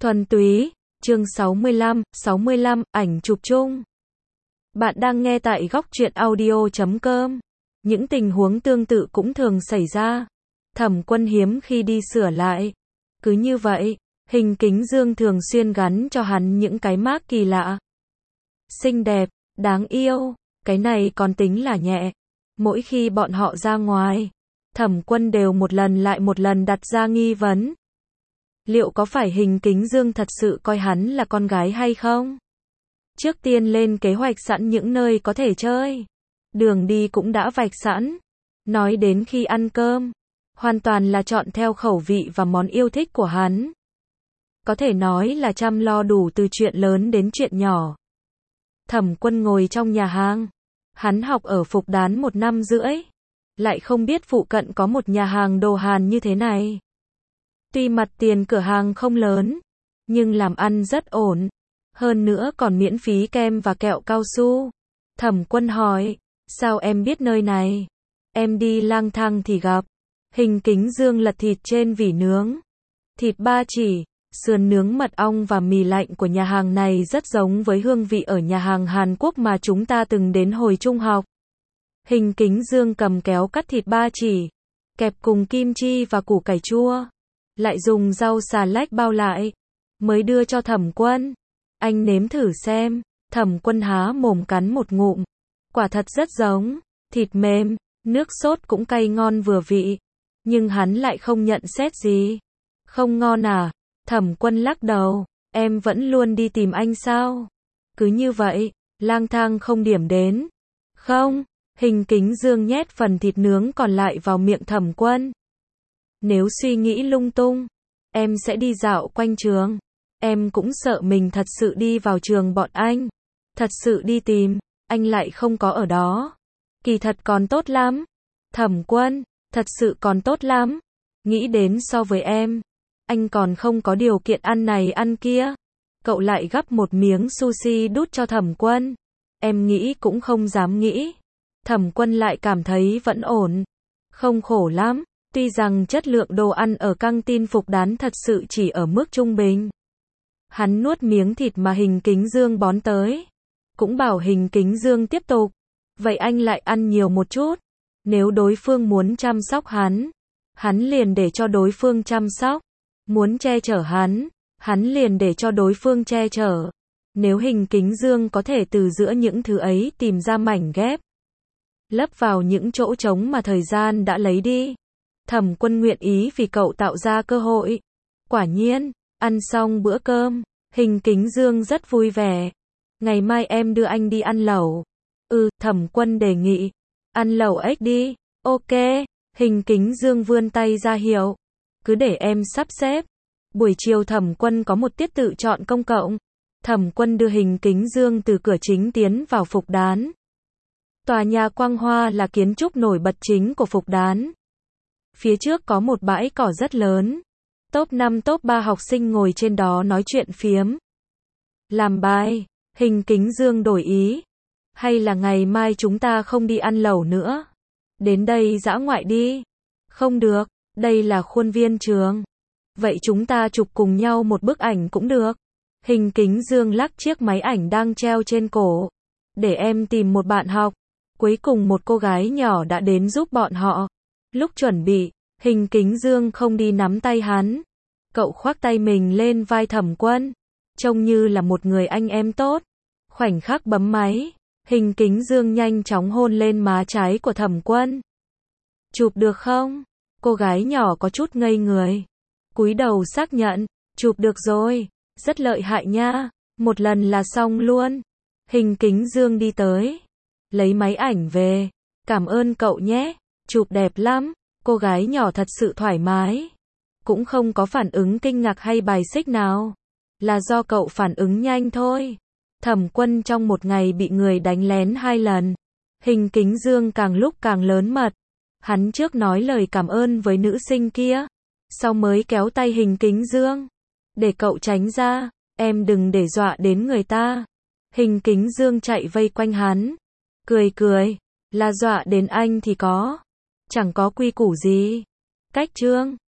Thuần túy, chương 65, ảnh chụp chung. Bạn đang nghe tại góc truyện audio.com. Những tình huống tương tự cũng thường xảy ra. Thẩm Quân hiếm khi đi sửa lại. Cứ như vậy, Hình Kính Dương thường xuyên gắn cho hắn những cái mác kỳ lạ. Xinh đẹp, đáng yêu, cái này còn tính là nhẹ. Mỗi khi bọn họ ra ngoài, Thẩm Quân đều một lần lại một lần đặt ra nghi vấn. Liệu có phải Hình Kính Dương thật sự coi hắn là con gái hay không? Trước tiên lên kế hoạch sẵn những nơi có thể chơi. Đường đi cũng đã vạch sẵn. Nói đến khi ăn cơm, hoàn toàn là chọn theo khẩu vị và món yêu thích của hắn. Có thể nói là chăm lo đủ từ chuyện lớn đến chuyện nhỏ. Thẩm Quân ngồi trong nhà hàng. Hắn học ở Phục Đán 1 năm rưỡi. Lại không biết phụ cận có một nhà hàng đồ Hàn như thế này. Tuy mặt tiền cửa hàng không lớn, nhưng làm ăn rất ổn. Hơn nữa còn miễn phí kem và kẹo cao su. Thẩm Quân hỏi, sao em biết nơi này? Em đi lang thang thì gặp. Hình Kính Dương lật thịt trên vỉ nướng. Thịt ba chỉ, sườn nướng mật ong và mì lạnh của nhà hàng này rất giống với hương vị ở nhà hàng Hàn Quốc mà chúng ta từng đến hồi trung học. Hình Kính Dương cầm kéo cắt thịt ba chỉ, kẹp cùng kim chi và củ cải chua. Lại dùng rau xà lách bao lại, mới đưa cho Thẩm Quân. Anh nếm thử xem. Thẩm Quân há mồm cắn một ngụm. Quả thật rất giống. Thịt mềm, nước sốt cũng cay ngon vừa vị. Nhưng hắn lại không nhận xét gì. Không ngon à? Thẩm Quân lắc đầu. Em vẫn luôn đi tìm anh sao? Cứ như vậy, lang thang không điểm đến. Không. Hình Kính Dương nhét phần thịt nướng còn lại vào miệng Thẩm Quân. Nếu suy nghĩ lung tung, em sẽ đi dạo quanh trường. Em cũng sợ mình thật sự đi vào trường bọn anh. Thật sự đi tìm, anh lại không có ở đó. Kỳ thật còn tốt lắm. Thẩm Quân, thật sự còn tốt lắm. Nghĩ đến so với em, anh còn không có điều kiện ăn này ăn kia. Cậu lại gắp một miếng sushi đút cho Thẩm Quân. Em nghĩ cũng không dám nghĩ. Thẩm Quân lại cảm thấy vẫn ổn. Không khổ lắm. Tuy rằng chất lượng đồ ăn ở căng tin Phục Đán thật sự chỉ ở mức trung bình. Hắn nuốt miếng thịt mà Hình Kính Dương bón tới. Cũng bảo Hình Kính Dương tiếp tục. Vậy anh lại ăn nhiều một chút. Nếu đối phương muốn chăm sóc hắn liền để cho đối phương chăm sóc. Muốn che chở hắn liền để cho đối phương che chở. Nếu Hình Kính Dương có thể từ giữa những thứ ấy tìm ra mảnh ghép, lấp vào những chỗ trống mà thời gian đã lấy đi, Thẩm Quân nguyện ý vì cậu tạo ra cơ hội. Quả nhiên, ăn xong bữa cơm, Hình Kính Dương rất vui vẻ. Ngày mai em đưa anh đi ăn lẩu. Thẩm Quân đề nghị. Ăn lẩu ếch đi. Ok. Hình Kính Dương vươn tay ra hiệu. Cứ để em sắp xếp. Buổi chiều Thẩm Quân có một tiết tự chọn công cộng. Thẩm Quân đưa Hình Kính Dương từ cửa chính tiến vào Phục Đán. Tòa nhà Quang Hoa là kiến trúc nổi bật chính của Phục Đán. Phía trước có một bãi cỏ rất lớn. Top 5 top 3 học sinh ngồi trên đó nói chuyện phiếm. Làm bài. Hình Kính Dương đổi ý. Hay là ngày mai chúng ta không đi ăn lẩu nữa. Đến đây dã ngoại đi. Không được, đây là khuôn viên trường. Vậy chúng ta chụp cùng nhau một bức ảnh cũng được. Hình Kính Dương lắc chiếc máy ảnh đang treo trên cổ. Để em tìm một bạn học. Cuối cùng một cô gái nhỏ đã đến giúp bọn họ. Lúc chuẩn bị, Hình Kính Dương không đi nắm tay hắn. Cậu khoác tay mình lên vai Thẩm Quân. Trông như là một người anh em tốt. Khoảnh khắc bấm máy, Hình Kính Dương nhanh chóng hôn lên má trái của Thẩm Quân. Chụp được không? Cô gái nhỏ có chút ngây người. Cúi đầu xác nhận. Chụp được rồi. Rất lợi hại nha. Một lần là xong luôn. Hình Kính Dương đi tới. Lấy máy ảnh về. Cảm ơn cậu nhé. Chụp đẹp lắm. Cô gái nhỏ thật sự thoải mái. Cũng không có phản ứng kinh ngạc hay bài xích nào. Là do cậu phản ứng nhanh thôi. Thẩm Quân trong một ngày bị người đánh lén 2 lần. Hình Kính Dương càng lúc càng lớn mật. Hắn trước nói lời cảm ơn với nữ sinh kia. Sau mới kéo tay Hình Kính Dương. Để cậu tránh ra. Em đừng để dọa đến người ta. Hình Kính Dương chạy vây quanh hắn. Cười. Là dọa đến anh thì có. Chẳng có quy củ gì. Cách trương.